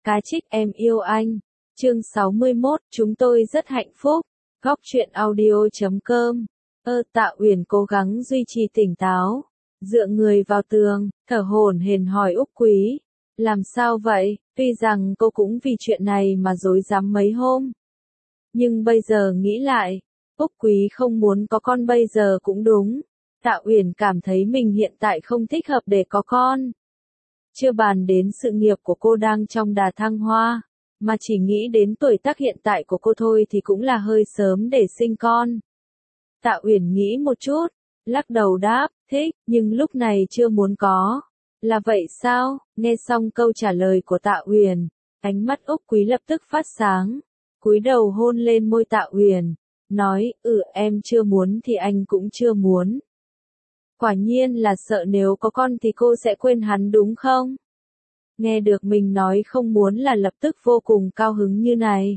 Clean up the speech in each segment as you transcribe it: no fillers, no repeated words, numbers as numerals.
Cá trích em yêu anh. Chương 61, chúng tôi rất hạnh phúc. Góc truyện audio.com. Tạ Uyển cố gắng duy trì tỉnh táo, dựa người vào tường, thở hổn hển hỏi Úc Quý. Làm sao vậy? Tuy rằng cô cũng vì chuyện này mà rối rắm mấy hôm. Nhưng bây giờ nghĩ lại, Úc Quý không muốn có con bây giờ cũng đúng. Tạ Uyển cảm thấy mình hiện tại không thích hợp để có con. Chưa bàn đến sự nghiệp của cô đang trong đà thăng hoa, mà chỉ nghĩ đến tuổi tác hiện tại của cô thôi thì cũng là hơi sớm để sinh con. Tạ Uyển nghĩ một chút, lắc đầu đáp, thích, nhưng lúc này chưa muốn có. Là vậy sao? Nghe xong câu trả lời của Tạ Uyển, ánh mắt Úc Quý lập tức phát sáng, cúi đầu hôn lên môi Tạ Uyển, nói, em chưa muốn thì anh cũng chưa muốn. Quả nhiên là sợ nếu có con thì cô sẽ quên hắn đúng không? Nghe được mình nói không muốn là lập tức vô cùng cao hứng như này.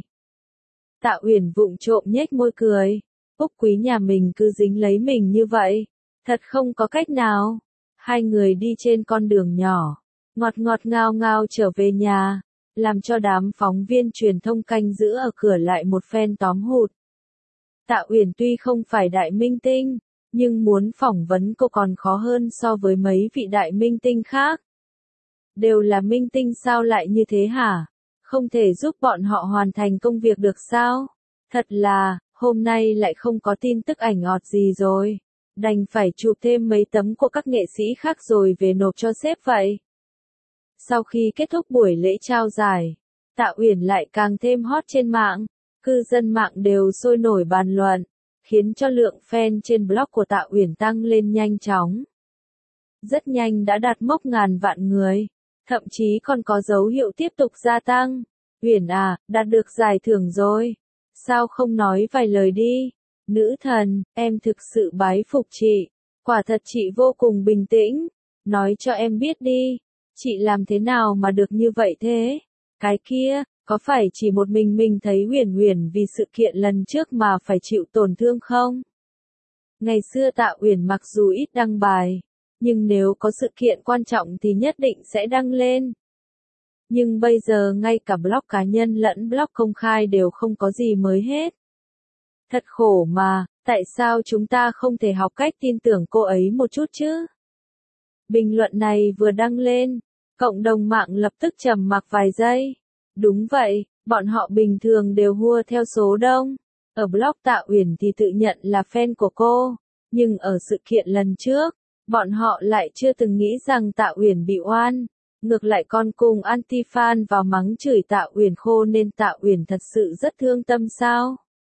Tạ Uyển vụng trộm nhếch môi cười, Úc Quý nhà mình cứ dính lấy mình như vậy, thật không có cách nào. Hai người đi trên con đường nhỏ, ngọt ngọt ngào ngào trở về nhà, làm cho đám phóng viên truyền thông canh giữ ở cửa lại một phen tóm hụt. Tạ Uyển tuy không phải đại minh tinh, nhưng muốn phỏng vấn cô còn khó hơn so với mấy vị đại minh tinh khác. Đều là minh tinh sao lại như thế hả? Không thể giúp bọn họ hoàn thành công việc được sao? Thật là, hôm nay lại không có tin tức ảnh ngọt gì rồi. Đành phải chụp thêm mấy tấm của các nghệ sĩ khác rồi về nộp cho sếp vậy. Sau khi kết thúc buổi lễ trao giải, Tạ Uyển lại càng thêm hot trên mạng. Cư dân mạng đều sôi nổi bàn luận, khiến cho lượng fan trên blog của Tạ Uyển tăng lên nhanh chóng. Rất nhanh đã đạt mốc ngàn vạn người, thậm chí còn có dấu hiệu tiếp tục gia tăng. Uyển à, đạt được giải thưởng rồi. Sao không nói vài lời đi? Nữ thần, em thực sự bái phục chị. Quả thật chị vô cùng bình tĩnh. Nói cho em biết đi, chị làm thế nào mà được như vậy thế? Cái kia, có phải chỉ một mình thấy Uyển Uyển vì sự kiện lần trước mà phải chịu tổn thương không? Ngày xưa Tạ Uyển mặc dù ít đăng bài, nhưng nếu có sự kiện quan trọng thì nhất định sẽ đăng lên. Nhưng bây giờ ngay cả blog cá nhân lẫn blog công khai đều không có gì mới hết. Thật khổ mà, tại sao chúng ta không thể học cách tin tưởng cô ấy một chút chứ? Bình luận này vừa đăng lên, cộng đồng mạng lập tức trầm mặc vài giây. Đúng vậy, bọn họ bình thường đều hùa theo số đông. Ở blog Tạ Uyển thì tự nhận là fan của cô, nhưng ở sự kiện lần trước, bọn họ lại chưa từng nghĩ rằng Tạ Uyển bị oan. Ngược lại còn cùng anti-fan vào mắng chửi Tạ Uyển khô nên Tạ Uyển thật sự rất thương tâm sao?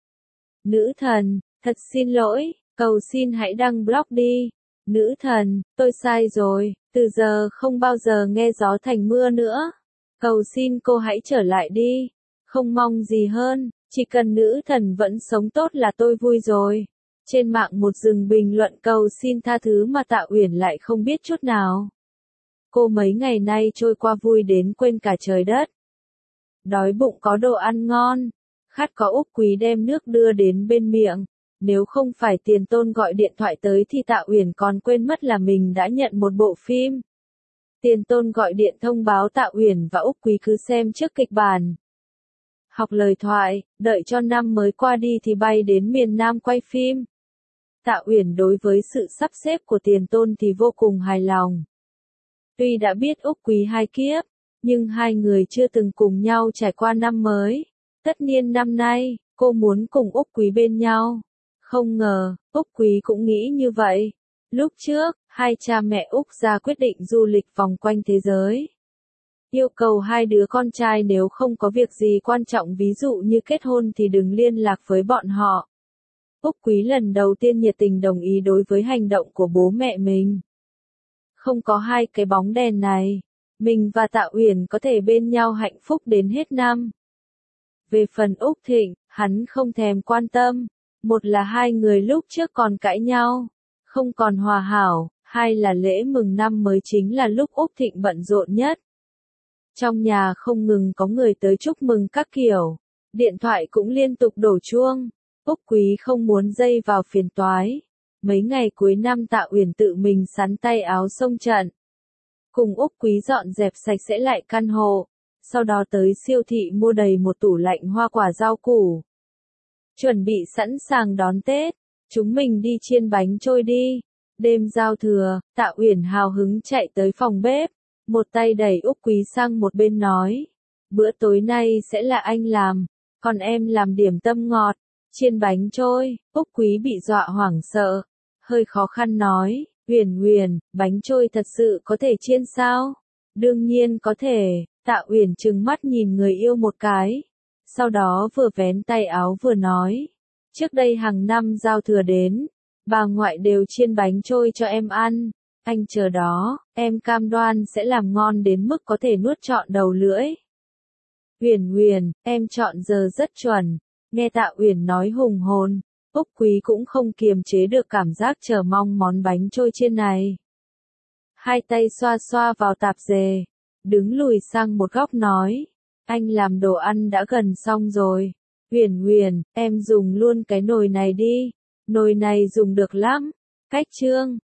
Nữ thần, thật xin lỗi, cầu xin hãy đăng blog đi. Nữ thần, tôi sai rồi, từ giờ không bao giờ nghe gió thành mưa nữa. Cầu xin cô hãy trở lại đi. Không mong gì hơn, chỉ cần nữ thần vẫn sống tốt là tôi vui rồi. Trên mạng một rừng bình luận cầu xin tha thứ mà Tạ Uyển lại không biết chút nào. Cô mấy ngày nay trôi qua vui đến quên cả trời đất. Đói bụng có đồ ăn ngon, khát có Úc Quý đem nước đưa đến bên miệng. Nếu không phải Tiền Tôn gọi điện thoại tới thì Tạ Uyển còn quên mất là mình đã nhận một bộ phim. Tiền Tôn gọi điện thông báo Tạ Uyển và Úc Quý cứ xem trước kịch bản. Học lời thoại, đợi cho năm mới qua đi thì bay đến miền Nam quay phim. Tạ Uyển đối với sự sắp xếp của Tiền Tôn thì vô cùng hài lòng. Tuy đã biết Úc Quý hai kiếp, nhưng hai người chưa từng cùng nhau trải qua năm mới. Tất nhiên năm nay, cô muốn cùng Úc Quý bên nhau. Không ngờ, Úc Quý cũng nghĩ như vậy. Lúc trước, hai cha mẹ Úc ra quyết định du lịch vòng quanh thế giới. Yêu cầu hai đứa con trai nếu không có việc gì quan trọng ví dụ như kết hôn thì đừng liên lạc với bọn họ. Úc Quý lần đầu tiên nhiệt tình đồng ý đối với hành động của bố mẹ mình. Không có hai cái bóng đèn này, mình và Tạ Uyển có thể bên nhau hạnh phúc đến hết năm. Về phần Úc Thịnh, hắn không thèm quan tâm. Một là hai người lúc trước còn cãi nhau, không còn hòa hảo, hai là lễ mừng năm mới chính là lúc Úc Thịnh bận rộn nhất. Trong nhà không ngừng có người tới chúc mừng các kiểu, điện thoại cũng liên tục đổ chuông. Úc Quý không muốn dây vào phiền toái. Mấy ngày cuối năm Tạ Uyển tự mình sắn tay áo xông trận. Cùng Úc Quý dọn dẹp sạch sẽ lại căn hộ. sau đó tới siêu thị mua đầy một tủ lạnh hoa quả rau củ. Chuẩn bị sẵn sàng đón Tết, chúng mình đi chiên bánh trôi đi. Đêm giao thừa, Tạ Uyển hào hứng chạy tới phòng bếp, một tay đẩy Úc Quý sang một bên nói, bữa tối nay sẽ là anh làm, còn em làm điểm tâm ngọt, chiên bánh trôi. Úc Quý bị dọa hoảng sợ, hơi khó khăn nói, Uyển, bánh trôi thật sự có thể chiên sao? Đương nhiên có thể. Tạ Uyển trừng mắt nhìn người yêu một cái, sau đó vừa vén tay áo vừa nói, trước đây hàng năm giao thừa đến, bà ngoại đều chiên bánh trôi cho em ăn, anh chờ đó, em cam đoan sẽ làm ngon đến mức có thể nuốt trọn đầu lưỡi. Uyển, em chọn giờ rất chuẩn. Nghe Tạ Uyển nói hùng hồn, Úc Quý cũng không kiềm chế được cảm giác chờ mong món bánh trôi chiên này. Hai tay xoa xoa vào tạp dề, đứng lùi sang một góc nói, anh làm đồ ăn đã gần xong rồi. Uyển, em dùng luôn cái nồi này đi, nồi này dùng được lắm. Cách chương